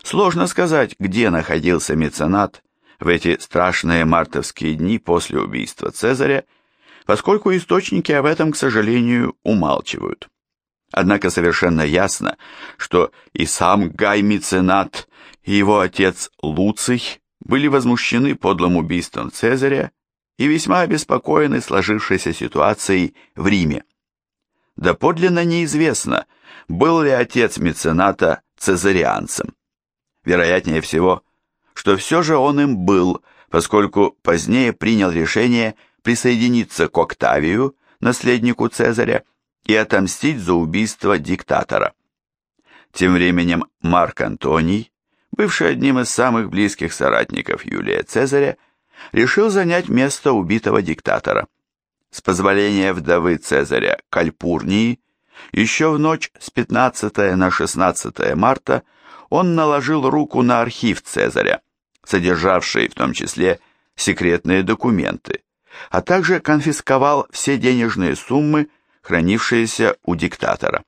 Сложно сказать, где находился меценат в эти страшные мартовские дни после убийства Цезаря, поскольку источники об этом, к сожалению, умалчивают. Однако совершенно ясно, что и сам Гай Меценат, и его отец Луций были возмущены подлым убийством Цезаря и весьма обеспокоены сложившейся ситуацией в Риме. Доподлинно неизвестно, был ли отец Мецената цезарианцем. Вероятнее всего, что все же он им был, поскольку позднее принял решение присоединиться к Октавию, наследнику Цезаря, и отомстить за убийство диктатора. Тем временем Марк Антоний, бывший одним из самых близких соратников Юлия Цезаря, решил занять место убитого диктатора. С позволения вдовы Цезаря Кальпурнии, еще в ночь с 15 на 16 марта он наложил руку на архив Цезаря, содержавший в том числе секретные документы, а также конфисковал все денежные суммы, хранившиеся у диктатора.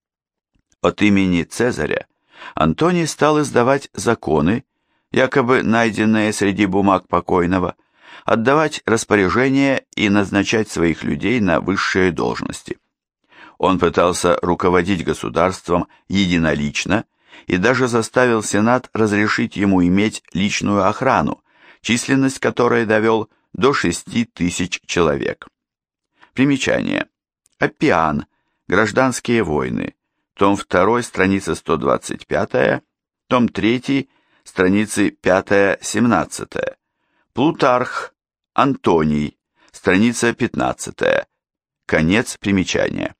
От имени Цезаря Антоний стал издавать законы, якобы найденные среди бумаг покойного, отдавать распоряжения и назначать своих людей на высшие должности. Он пытался руководить государством единолично и даже заставил Сенат разрешить ему иметь личную охрану, численность которой довел до 6000 человек. Примечание. Аппиан. Гражданские войны. Том 2, страница 125, том 3, страницы 5-17. Плутарх. Антоний. Страница 15. Конец примечания.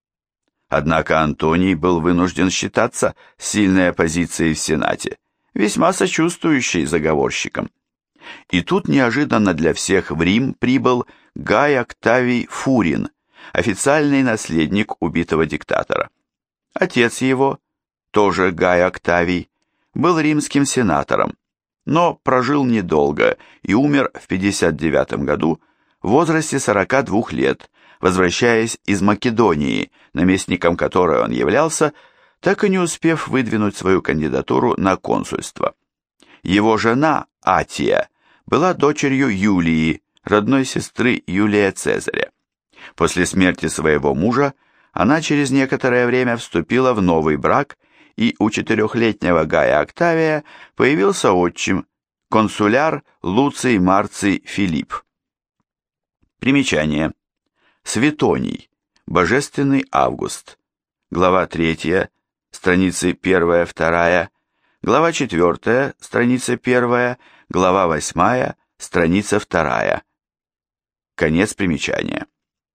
Однако Антоний был вынужден считаться с сильной оппозицией в Сенате, весьма сочувствующей заговорщикам. И тут неожиданно для всех в Рим прибыл Гай Октавий Фурин, официальный наследник убитого диктатора. Отец его, тоже Гай Октавий, был римским сенатором, но прожил недолго и умер в 59 году в возрасте 42 лет, возвращаясь из Македонии, наместником которой он являлся, так и не успев выдвинуть свою кандидатуру на консульство. Его жена Атия была дочерью Юлии, родной сестры Юлия Цезаря. После смерти своего мужа она через некоторое время вступила в новый брак, и у 4-летнего Гая Октавия появился отчим, консуляр Луций Марций Филипп. Примечание. Светоний. Божественный Август. Глава 3, страницы 1-2, глава 4, страница 1, глава 8, страница 2. Конец примечания.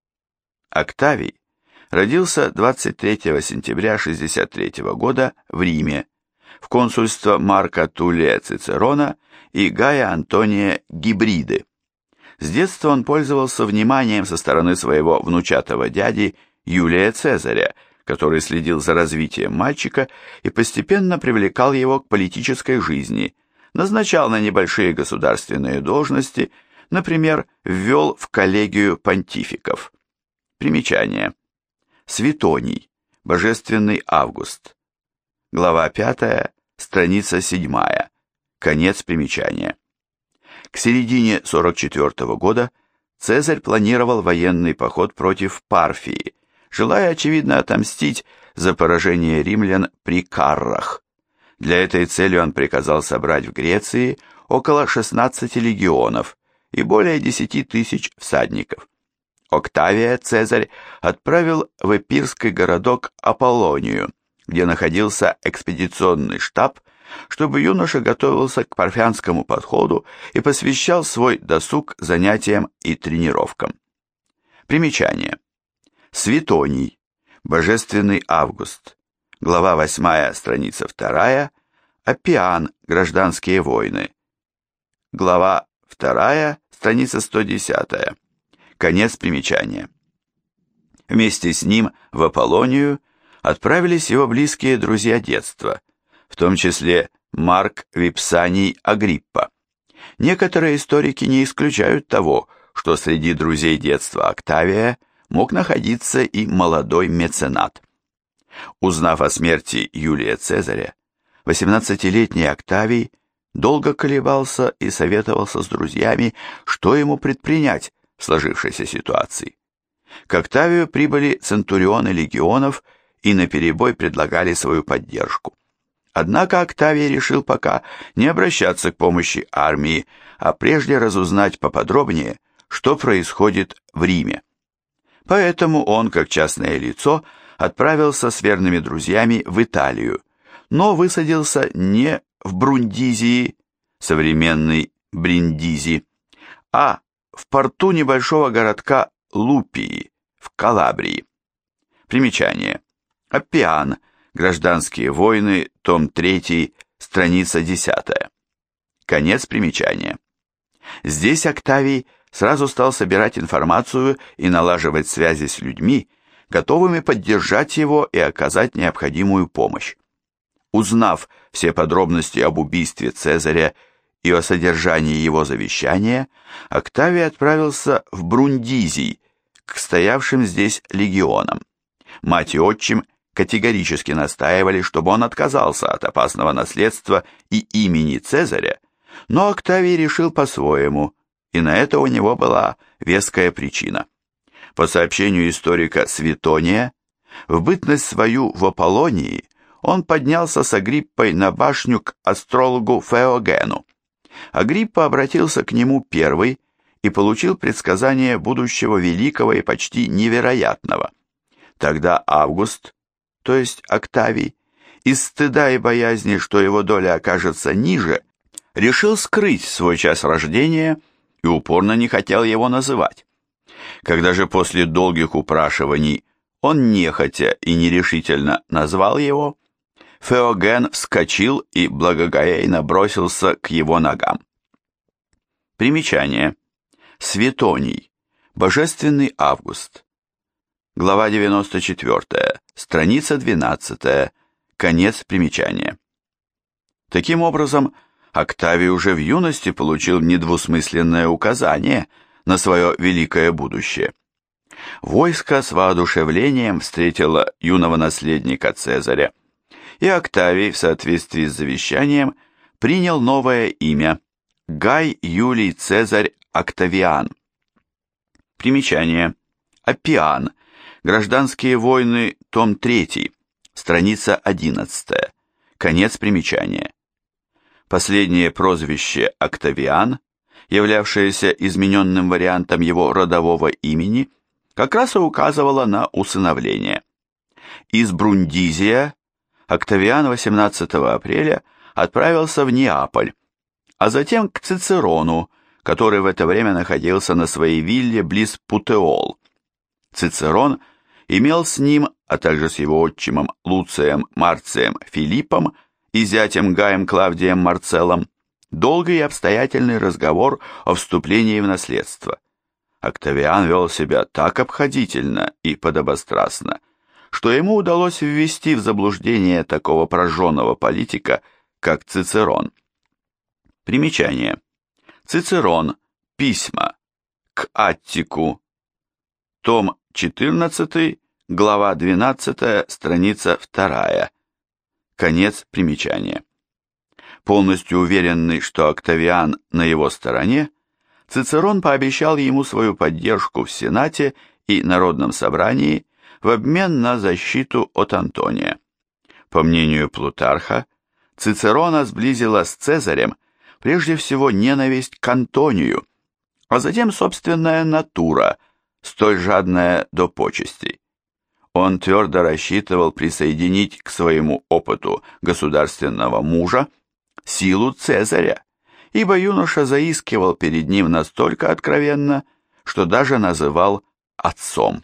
Октавий родился 23 сентября 63 года в Риме, в консульство Марка Туллия Цицерона и Гая Антония Гибриды. С детства он пользовался вниманием со стороны своего внучатого дяди Юлия Цезаря, который следил за развитием мальчика и постепенно привлекал его к политической жизни, назначал на небольшие государственные должности, например, ввел в коллегию понтификов. Примечание. Светоний. Божественный Август. Глава 5, страница 7. Конец примечания. К середине 44 года Цезарь планировал военный поход против Парфии, желая, очевидно, отомстить за поражение римлян при Каррах. Для этой цели он приказал собрать в Греции около 16 легионов и более 10 тысяч всадников. Октавия Цезарь отправил в эпирский городок Аполлонию, где находился экспедиционный штаб, чтобы юноша готовился к парфянскому подходу и посвящал свой досуг занятиям и тренировкам. Примечание. Светоний. Божественный Август. Глава 8, страница 2. Аппиан. Гражданские войны. Глава 2, страница 110. Конец примечания. Вместе с ним в Аполлонию отправились его близкие друзья детства, в том числе Марк Випсаний Агриппа. Некоторые историки не исключают того, что среди друзей детства Октавия мог находиться и молодой меценат. Узнав о смерти Юлия Цезаря, 18-летний Октавий долго колебался и советовался с друзьями, что ему предпринять в сложившейся ситуации. К Октавию прибыли центурионы легионов и наперебой предлагали свою поддержку. Однако Октавий решил пока не обращаться к помощи армии, а прежде разузнать поподробнее, что происходит в Риме. Поэтому он, как частное лицо, отправился с верными друзьями в Италию, но высадился не в Брундизии, современный Бриндизи, а в порту небольшого городка Лупии в Калабрии. Примечание. Аппиан. Гражданские войны. Том 3. Страница 10. Конец примечания. Здесь Октавий сразу стал собирать информацию и налаживать связи с людьми, готовыми поддержать его и оказать необходимую помощь. Узнав все подробности об убийстве Цезаря и о содержании его завещания, Октавий отправился в Брундизий, к стоявшим здесь легионам. Мать и отчим категорически настаивали, чтобы он отказался от опасного наследства и имени Цезаря, но Октавий решил по-своему, и на это у него была веская причина. По сообщению историка Светония, в бытность свою в Аполлонии он поднялся с Агриппой на башню к астрологу Феогену. Агриппа обратился к нему первый и получил предсказание будущего великого и почти невероятного. Тогда Август, то есть Октавий, из стыда и боязни, что его доля окажется ниже, решил скрыть свой час рождения и упорно не хотел его называть. Когда же после долгих упрашиваний он нехотя и нерешительно назвал его, Феоген вскочил и благоговейно бросился к его ногам. Примечание. Светоний. Божественный Август. Глава 94. Страница 12. Конец примечания. Таким образом, Октавий уже в юности получил недвусмысленное указание на свое великое будущее. Войско с воодушевлением встретило юного наследника Цезаря, и Октавий в соответствии с завещанием принял новое имя – Гай Юлий Цезарь Октавиан. Примечание. Аппиан. Гражданские войны. Том 3. Страница 11. Конец примечания. Последнее прозвище Октавиан, являвшееся измененным вариантом его родового имени, как раз и указывало на усыновление. Из Брундизия Октавиан 18 апреля отправился в Неаполь, а затем к Цицерону, который в это время находился на своей вилле близ Путеол. Цицерон имел с ним, а также с его отчимом Луцием Марцием Филиппом и зятем Гаем Клавдием Марцеллом, долгий и обстоятельный разговор о вступлении в наследство. Октавиан вел себя так обходительно и подобострастно, что ему удалось ввести в заблуждение такого прожженного политика, как Цицерон. Примечание. Цицерон. Письма. К Аттику. Том 14, глава 12, страница 2. Конец примечания. Полностью уверенный, что Октавиан на его стороне, Цицерон пообещал ему свою поддержку в Сенате и Народном собрании в обмен на защиту от Антония. По мнению Плутарха, Цицерона сблизила с Цезарем прежде всего ненависть к Антонию, а затем собственная натура, столь жадная до почестей. Он твердо рассчитывал присоединить к своему опыту государственного мужа силу Цезаря, ибо юноша заискивал перед ним настолько откровенно, что даже называл отцом.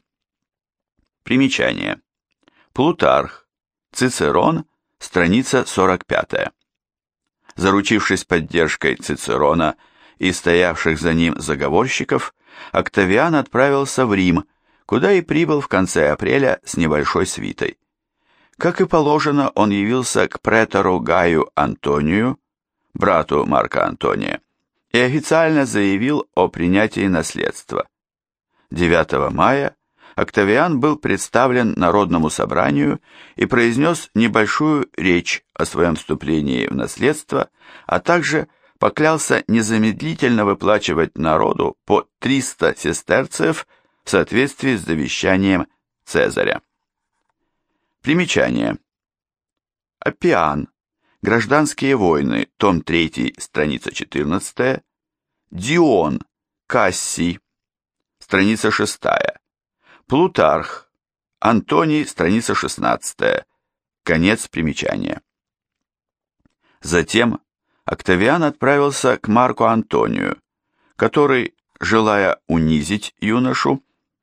Примечание. Плутарх. Цицерон. Страница 45. Заручившись поддержкой Цицерона и стоявших за ним заговорщиков, Октавиан отправился в Рим, куда и прибыл в конце апреля с небольшой свитой. Как и положено, он явился к претору Гаю Антонию, брату Марка Антония, и официально заявил о принятии наследства. 9 мая Октавиан был представлен Народному собранию и произнес небольшую речь о своем вступлении в наследство, а также поклялся незамедлительно выплачивать народу по 300 сестерцев в соответствии с завещанием Цезаря. Примечание. Аппиан. Гражданские войны. Том 3, страница 14. Дион. Кассий. Страница 6. Плутарх. Антоний. Страница 16. Конец примечания. Затем Октавиан отправился к Марку Антонию, который, желая унизить юношу,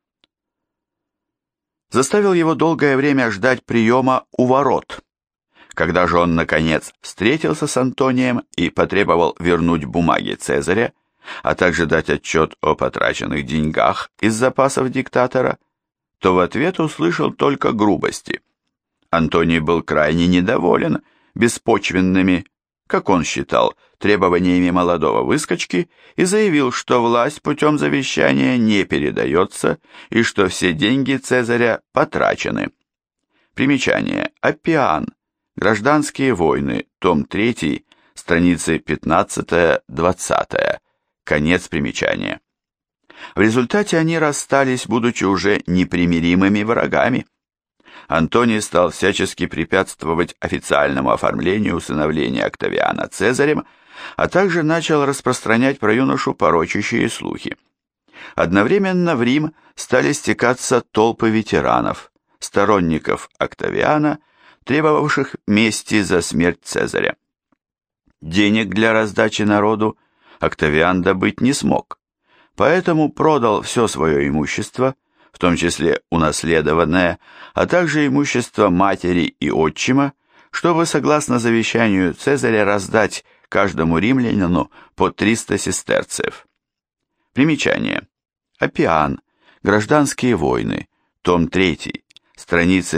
заставил его долгое время ждать приема у ворот. Когда же он, наконец, встретился с Антонием и потребовал вернуть бумаги Цезаря, а также дать отчет о потраченных деньгах из запасов диктатора, то в ответ услышал только грубости. Антоний был крайне недоволен беспочвенными, как он считал, требованиями молодого выскочки и заявил, что власть путем завещания не передается и что все деньги Цезаря потрачены. Примечание. Аппиан. Гражданские войны. Том 3, страницы 15-20. Конец примечания. В результате они расстались, будучи уже непримиримыми врагами. Антоний стал всячески препятствовать официальному оформлению усыновления Октавиана Цезарем, а также начал распространять про юношу порочащие слухи. Одновременно в Рим стали стекаться толпы ветеранов, сторонников Октавиана, требовавших мести за смерть Цезаря. Денег для раздачи народу Октавиан добыть не смог, поэтому продал все свое имущество, в том числе унаследованное, а также имущество матери и отчима, чтобы, согласно завещанию Цезаря, раздать каждому римлянину по 300 сестерцев. Примечание. Аппиан. Гражданские войны. Том 3. Страницы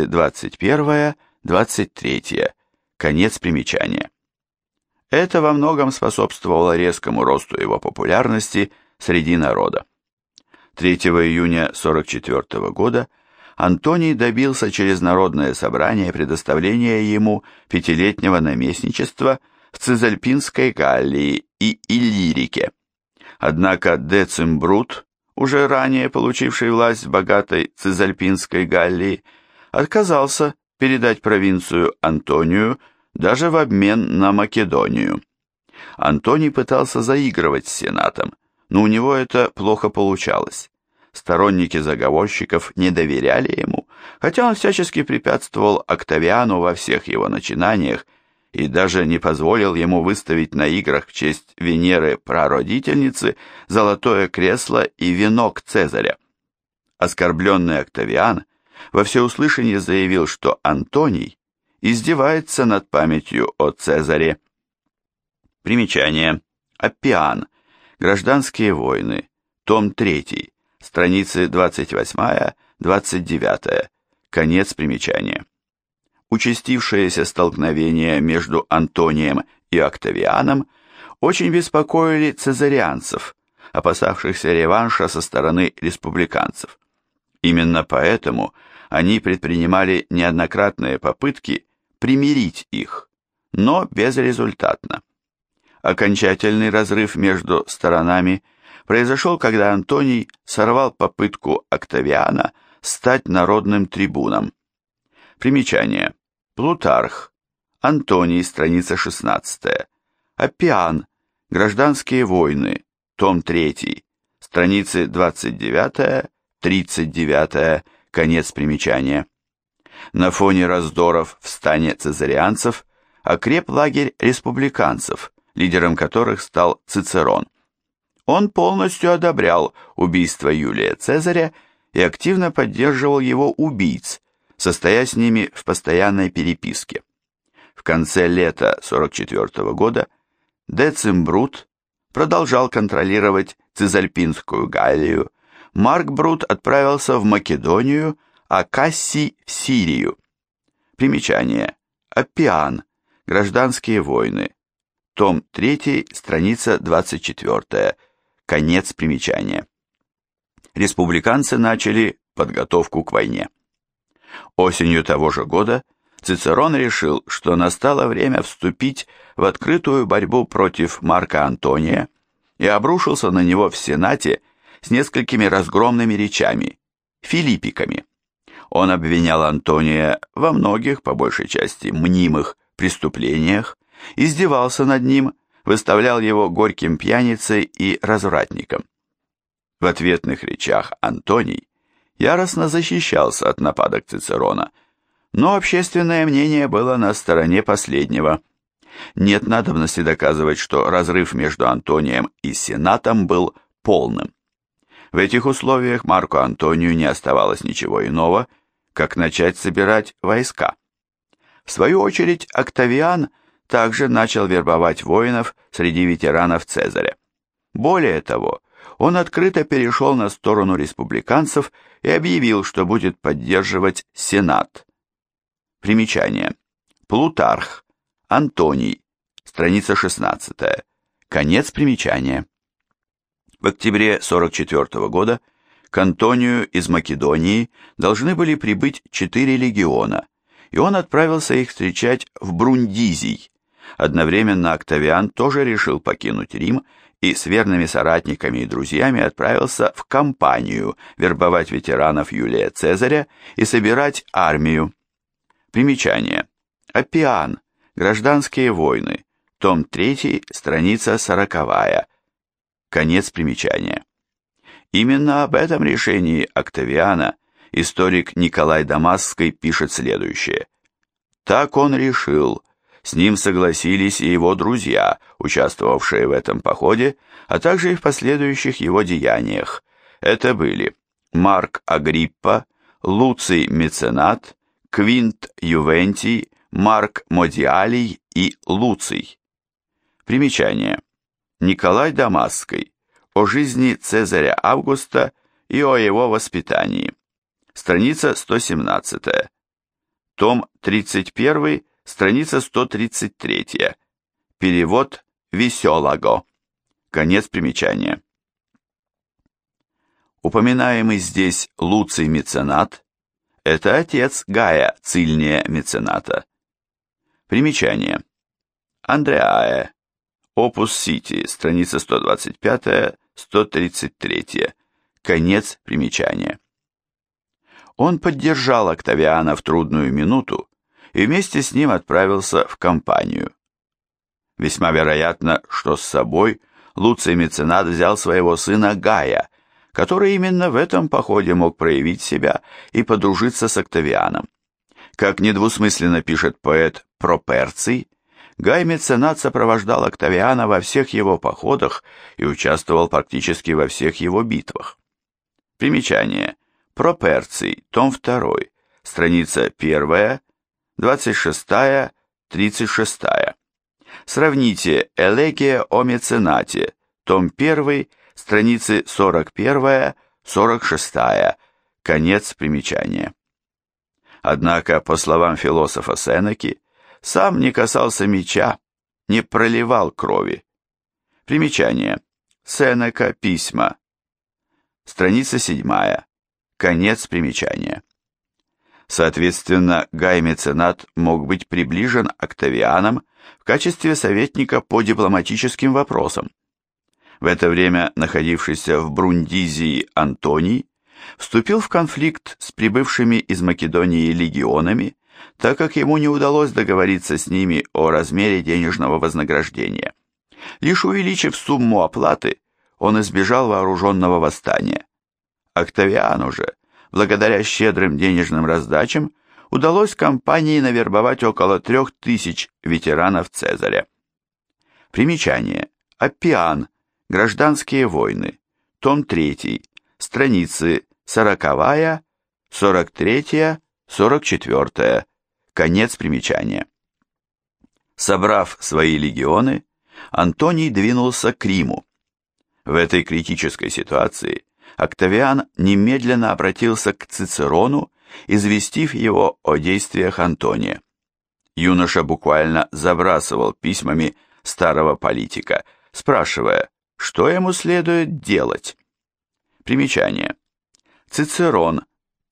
21-23. Конец примечания. Это во многом способствовало резкому росту его популярности среди народа. 3 июня 44 года Антоний добился через народное собрание предоставления ему 5-летнего наместничества в Цезальпинской Галлии и Иллирике. Однако Децим Брут, уже ранее получивший власть в богатой Цезальпинской Галлии, отказался передать провинцию Антонию даже в обмен на Македонию. Антоний пытался заигрывать с Сенатом, но у него это плохо получалось. Сторонники заговорщиков не доверяли ему, хотя он всячески препятствовал Октавиану во всех его начинаниях и даже не позволил ему выставить на играх в честь Венеры прародительницы золотое кресло и венок Цезаря. Оскорбленный Октавиан во всеуслышание заявил, что Антоний издевается над памятью о Цезаре. Примечание. Аппиан. Гражданские войны. Том 3. Страницы 28-29. Конец примечания. Участившиеся столкновения между Антонием и Октавианом очень беспокоили цезарианцев, опасавшихся реванша со стороны республиканцев. Именно поэтому они предпринимали неоднократные попытки примирить их, но безрезультатно. Окончательный разрыв между сторонами произошел, когда Антоний сорвал попытку Октавиана стать народным трибуном. Примечание. Плутарх. Антоний, страница 16. Аппиан. Гражданские войны. Том 3. Страницы 29-39. Конец примечания. На фоне раздоров в стане цезарианцев окреп лагерь республиканцев, лидером которых стал Цицерон. Он полностью одобрял убийство Юлия Цезаря и активно поддерживал его убийц, состоя с ними в постоянной переписке. В конце лета 44 года Децим Брут продолжал контролировать Цезальпинскую Галлию, Марк Брут отправился в Македонию, а Кассий в Сирию. Примечание. Аппиан. Гражданские войны. Том 3, страница 24. Конец примечания. Республиканцы начали подготовку к войне. Осенью того же года Цицерон решил, что настало время вступить в открытую борьбу против Марка Антония и обрушился на него в Сенате с несколькими разгромными речами, филиппиками. Он обвинял Антония во многих, по большей части, мнимых преступлениях, издевался над ним, выставлял его горьким пьяницей и развратником. В ответных речах Антоний яростно защищался от нападок Цицерона, но общественное мнение было на стороне последнего. Нет надобности доказывать, что разрыв между Антонием и Сенатом был полным. В этих условиях Марку Антонию не оставалось ничего иного, как начать собирать войска. В свою очередь Октавиан также начал вербовать воинов среди ветеранов Цезаря. Более того, он открыто перешел на сторону республиканцев и объявил, что будет поддерживать Сенат. Примечание. Плутарх, Антоний, страница 16. Конец примечания. В октябре 44 года к Антонию из Македонии должны были прибыть 4 легиона, и он отправился их встречать в Брундизий. Одновременно Октавиан тоже решил покинуть Рим и с верными соратниками и друзьями отправился в кампанию вербовать ветеранов Юлия Цезаря и собирать армию. Примечание. Аппиан. Гражданские войны. Том 3, страница 40. Конец примечания. Именно об этом решении Октавиана историк Николай Дамасский пишет следующее. Так он решил. С ним согласились и его друзья, участвовавшие в этом походе, а также и в последующих его деяниях. Это были Марк Агриппа, Луций Меценат, Квинт Ювентий, Марк Модиалий и Луций. Примечание. Николай Дамасский. О жизни Цезаря Августа и о его воспитании. Страница 117. Том 31, страница 133. Перевод Веселого. Конец примечания. Упоминаемый здесь Луций Меценат – это отец Гая Цильния Мецената. Примечание. Андреае. Опус Сити, страница 125-133. Конец примечания. Он поддержал Октавиана в трудную минуту и вместе с ним отправился в кампанию. Весьма вероятно, что с собой Луций Меценат взял своего сына Гая, который именно в этом походе мог проявить себя и подружиться с Октавианом. Как недвусмысленно пишет поэт Проперций, Гай Меценат сопровождал Октавиана во всех его походах и участвовал практически во всех его битвах. Примечание. Проперций, том 2, страница 1, 26, 36. Сравните Элегия о Меценате, том 1, страницы 41, 46. Конец примечания. Однако, по словам философа Сенеки, сам не касался меча, не проливал крови. Примечание. Сенека, письма. Страница 7. Конец примечания. Соответственно, Гай Меценат мог быть приближен Октавианом в качестве советника по дипломатическим вопросам. В это время находившийся в Брундизии Антоний вступил в конфликт с прибывшими из Македонии легионами, так как ему не удалось договориться с ними о размере денежного вознаграждения. Лишь увеличив сумму оплаты, он избежал вооруженного восстания. Октавиану же, благодаря щедрым денежным раздачам, удалось компании навербовать около 3000 ветеранов Цезаря. Примечание. Аппиан. Гражданские войны. Том 3. Страницы 40, 43, 44. Конец примечания. Собрав свои легионы, Антоний двинулся к Риму. В этой критической ситуации Октавиан немедленно обратился к Цицерону, известив его о действиях Антония. Юноша буквально забрасывал письмами старого политика, спрашивая, что ему следует делать. Примечание. Цицерон.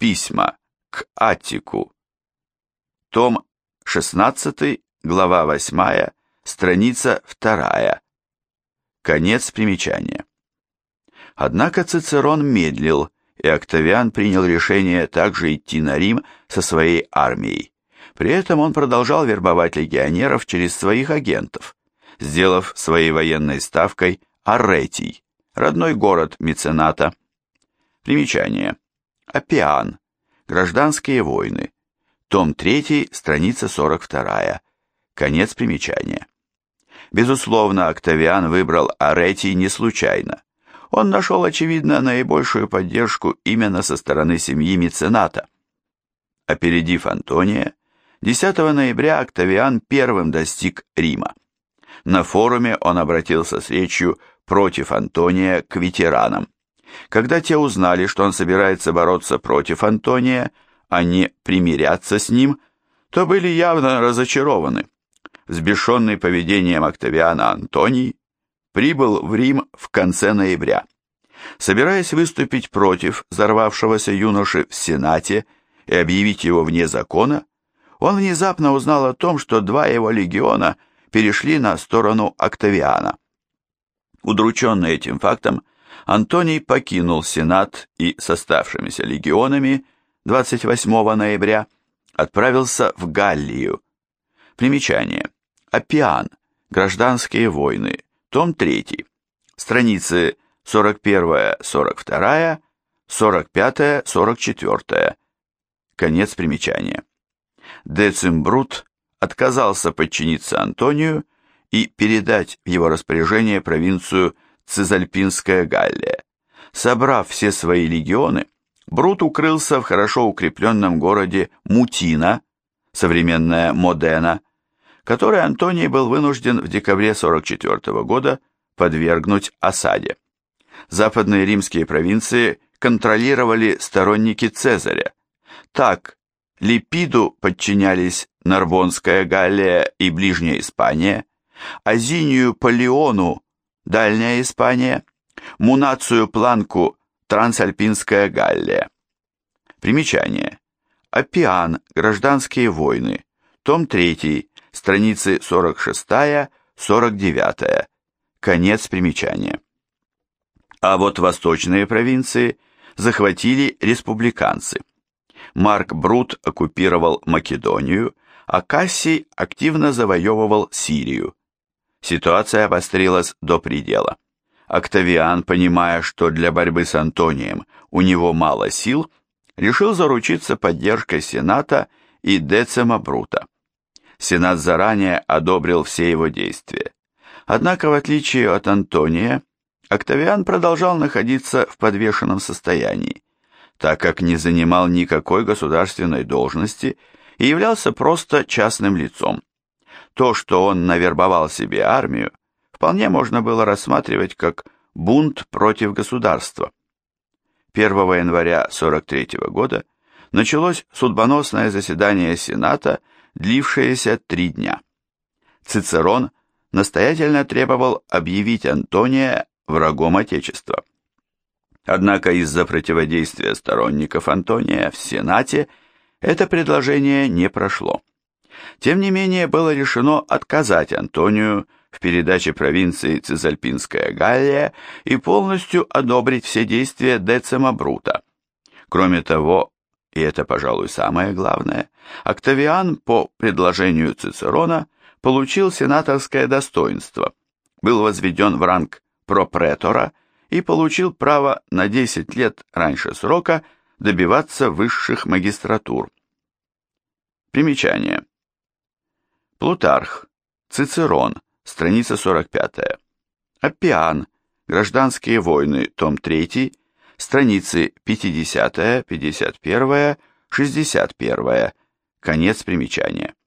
Письма к Аттику. Том 16, глава 8, страница 2. Конец примечания. Однако Цицерон медлил, и Октавиан принял решение также идти на Рим со своей армией. При этом он продолжал вербовать легионеров через своих агентов, сделав своей военной ставкой Арретий, родной город мецената. Примечание. Аппиан. Гражданские войны. Том 3, страница 42. Конец примечания. Безусловно, Октавиан выбрал Арретий не случайно. Он нашел, очевидно, наибольшую поддержку именно со стороны семьи мецената. Опередив Антония, 10 ноября Октавиан первым достиг Рима. На форуме он обратился с речью против Антония к ветеранам. Когда те узнали, что он собирается бороться против Антония, а не примиряться с ним, то были явно разочарованы. Взбешенный поведением Октавиана Антоний прибыл в Рим в конце ноября. Собираясь выступить против взорвавшегося юноши в Сенате и объявить его вне закона, он внезапно узнал о том, что 2 его легиона перешли на сторону Октавиана. Удрученный этим фактом, Антоний покинул Сенат и с оставшимися легионами 28 ноября отправился в Галлию. Примечание. Аппиан. Гражданские войны. Том 3. Страницы 41-42, 45-44. Конец примечания. Децимбрут отказался подчиниться Антонию и передать в его распоряжение провинцию Цизальпинская Галлия. Собрав все свои легионы, Брут укрылся в хорошо укрепленном городе Мутина, современная Модена, который Антоний был вынужден в декабре 44 года подвергнуть осаде. Западные римские провинции контролировали сторонники Цезаря. Так, Липиду подчинялись Нарбонская Галлия и Ближняя Испания, Азинию Паллиону Дальняя Испания, Мунацию Планку Трансальпинская Галлия. Примечание. Аппиан. Гражданские войны. Том 3. Страницы 46-49. Конец примечания. А вот восточные провинции захватили республиканцы. Марк Брут оккупировал Македонию, а Кассий активно завоевывал Сирию. Ситуация обострилась до предела. Октавиан, понимая, что для борьбы с Антонием у него мало сил, решил заручиться поддержкой Сената и Децима Брута. Сенат заранее одобрил все его действия. Однако, в отличие от Антония, Октавиан продолжал находиться в подвешенном состоянии, так как не занимал никакой государственной должности и являлся просто частным лицом. То, что он навербовал себе армию, вполне можно было рассматривать как бунт против государства. 1 января 43 года началось судьбоносное заседание Сената, длившееся 3 дня. Цицерон настоятельно требовал объявить Антония врагом Отечества. Однако из-за противодействия сторонников Антония в Сенате это предложение не прошло. Тем не менее, было решено отказать Антонию в передаче провинции Цизальпинская Галлия и полностью одобрить все действия Децима Брута. Кроме того, и это, пожалуй, самое главное, Октавиан по предложению Цицерона получил сенаторское достоинство, был возведен в ранг пропретора и получил право на 10 лет раньше срока добиваться высших магистратур. Примечание. Плутарх. Цицерон. Страница 45. Аппиан. Гражданские войны. Том 3. Страницы 50, 51, 61. Конец примечания.